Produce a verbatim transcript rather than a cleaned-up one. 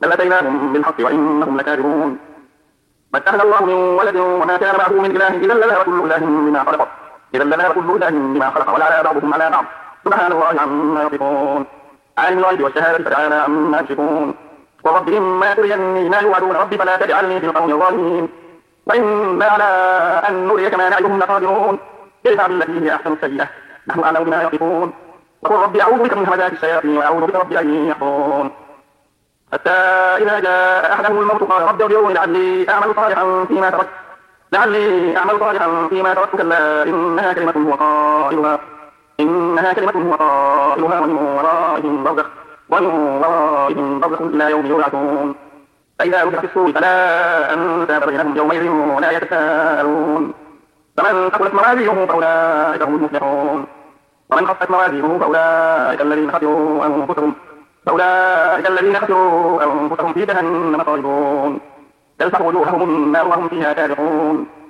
بل أتيناهم بالحق وإنهم لكاذبون ما اتخذ الله من ولد وما كان معه من إله إذا لذهب كل إله بما خلق إذا لذهب كل إله بما خلق ولعلى بعضهم على بعض سبحان الله عما يصفون عالم الغيب والشهادة فتعالى عما يشركون ورب إما تريني ما يوعدون رب فلا تجعلني في القوم الظالمين وإنا على أن نريك ما نعدهم لقادرون ادفع بالتي هي أحسن السيئة نحن أعلم بما يصفون وقل رب أعوذ بك من همزات الشياطين وأعوذ بك رب أن يحضرون حتى إذا جاء أحدهم الموت قال رب ارجعوني لعلي أعمل صالحا فيما تركت لعلي أعمل صالحا فيما تركت كلا إنها كلمة هو قائلها إنها كلمة هو قائلها ومن ورائهم برزخ ومن ورائهم برزخ إلى يوم يبعثون فإذا نفخ في الصور فلا أنساب بينهم يومئذ ولا يتساءلون فمن ثقلت موازينه فأولئك هم المفلحون ومن خفت موازينه فأولئك الذين خسروا أنفسهم فأولئك الذين خسروا أنفسهم في جهنم خالدون تلفح وجوههم النار وهم فيها كارهون